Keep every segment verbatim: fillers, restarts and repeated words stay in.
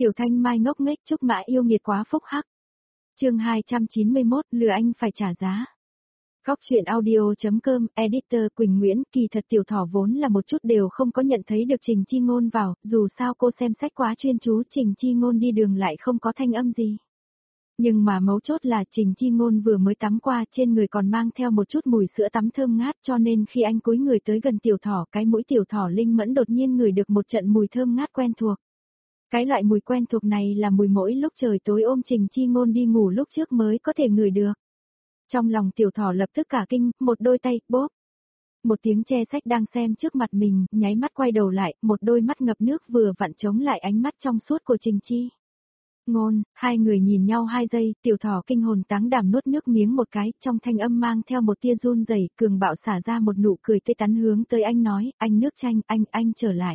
Tiểu Thanh Mai ngốc nghếch Trúc Mã yêu nghiệt quá phúc hắc. Chương hai trăm chín mươi mốt, lừa anh phải trả giá. Góc truyện audio.com, editor Quỳnh Nguyễn, kỳ thật Tiểu Thỏ vốn là một chút đều không có nhận thấy được Trình Chi Ngôn vào, dù sao cô xem sách quá chuyên chú, Trình Chi Ngôn đi đường lại không có thanh âm gì. Nhưng mà mấu chốt là Trình Chi Ngôn vừa mới tắm qua, trên người còn mang theo một chút mùi sữa tắm thơm ngát, cho nên khi anh cúi người tới gần Tiểu Thỏ, cái mũi Tiểu Thỏ linh mẫn đột nhiên ngửi được một trận mùi thơm ngát quen thuộc. Cái loại mùi quen thuộc này là mùi mỗi lúc trời tối ôm Trình Chi Ngôn đi ngủ lúc trước mới có thể ngửi được. Trong lòng Tiểu Thỏ lập tức cả kinh, một đôi tay, bóp. Một tiếng che sách đang xem trước mặt mình, nháy mắt quay đầu lại, một đôi mắt ngập nước vừa vặn chống lại ánh mắt trong suốt của Trình Chi Ngôn, hai người nhìn nhau hai giây, Tiểu Thỏ kinh hồn táng đảm nuốt nước miếng một cái, trong thanh âm mang theo một tia run rẩy, cường bạo xả ra một nụ cười tươi tắn hướng tới anh nói, anh nước chanh, anh, anh trở lại.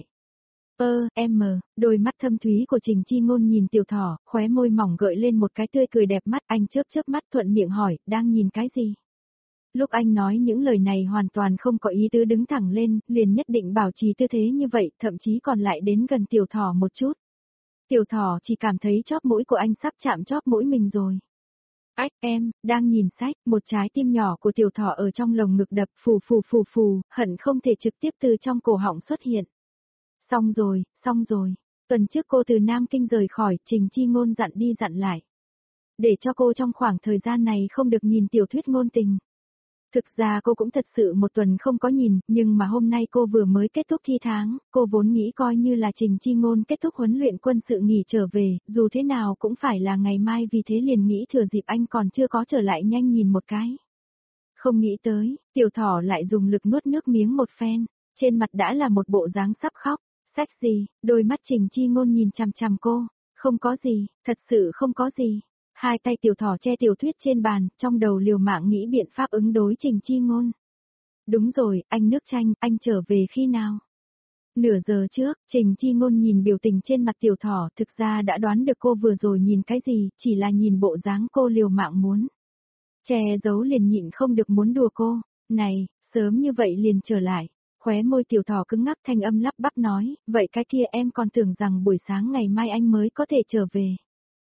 Ơ, em mờ, đôi mắt thâm thúy của Trình Chi Ngôn nhìn Tiểu Thỏ, khóe môi mỏng gợi lên một cái tươi cười đẹp mắt, anh chớp chớp mắt thuận miệng hỏi, đang nhìn cái gì? Lúc anh nói những lời này hoàn toàn không có ý tứ đứng thẳng lên, liền nhất định bảo trì tư thế như vậy, thậm chí còn lại đến gần Tiểu Thỏ một chút. Tiểu Thỏ chỉ cảm thấy chóp mũi của anh sắp chạm chóp mũi mình rồi. Ách, em, đang nhìn sách, một trái tim nhỏ của Tiểu Thỏ ở trong lồng ngực đập phù phù phù phù, hận không thể trực tiếp từ trong cổ họng xuất hiện. Xong rồi, xong rồi. Tuần trước cô từ Nam Kinh rời khỏi, Trình Chi Ngôn dặn đi dặn lại. Để cho cô trong khoảng thời gian này không được nhìn tiểu thuyết ngôn tình. Thực ra cô cũng thật sự một tuần không có nhìn, nhưng mà hôm nay cô vừa mới kết thúc thi tháng, cô vốn nghĩ coi như là Trình Chi Ngôn kết thúc huấn luyện quân sự nghỉ trở về, dù thế nào cũng phải là ngày mai, vì thế liền nghĩ thừa dịp anh còn chưa có trở lại nhanh nhìn một cái. Không nghĩ tới, Tiểu Thỏ lại dùng lực nuốt nước miếng một phen, trên mặt đã là một bộ dáng sắp khóc. Sách gì, đôi mắt Trình Chi Ngôn nhìn chằm chằm cô, không có gì, thật sự không có gì. Hai tay Tiểu Thỏ che tiểu thuyết trên bàn, trong đầu liều mạng nghĩ biện pháp ứng đối Trình Chi Ngôn. Đúng rồi, anh nước chanh, anh trở về khi nào? Nửa giờ trước, Trình Chi Ngôn nhìn biểu tình trên mặt Tiểu Thỏ, thực ra đã đoán được cô vừa rồi nhìn cái gì, chỉ là nhìn bộ dáng cô liều mạng muốn. Che giấu liền nhịn không được muốn đùa cô, này, sớm như vậy liền trở lại. Khóe môi Tiểu Thỏ cứng ngắc thanh âm lắp bắp nói, vậy cái kia em còn tưởng rằng buổi sáng ngày mai anh mới có thể trở về.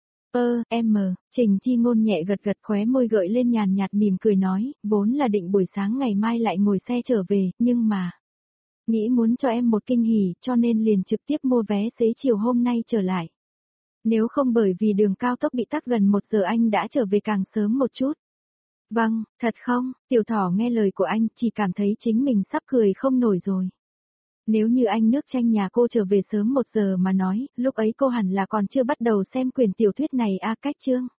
Ơ, em mờ, Trình Chi Ngôn nhẹ gật gật khóe môi gợi lên nhàn nhạt mỉm cười nói, vốn là định buổi sáng ngày mai lại ngồi xe trở về, nhưng mà... Nghĩ muốn cho em một kinh hỉ, cho nên liền trực tiếp mua vé xế chiều hôm nay trở lại. Nếu không bởi vì đường cao tốc bị tắc gần một giờ anh đã trở về càng sớm một chút. Vâng, thật không? Tiểu Thỏ nghe lời của anh chỉ cảm thấy chính mình sắp cười không nổi rồi. Nếu như anh nước chanh nhà cô trở về sớm một giờ mà nói, lúc ấy cô hẳn là còn chưa bắt đầu xem quyển tiểu thuyết này a cách chương.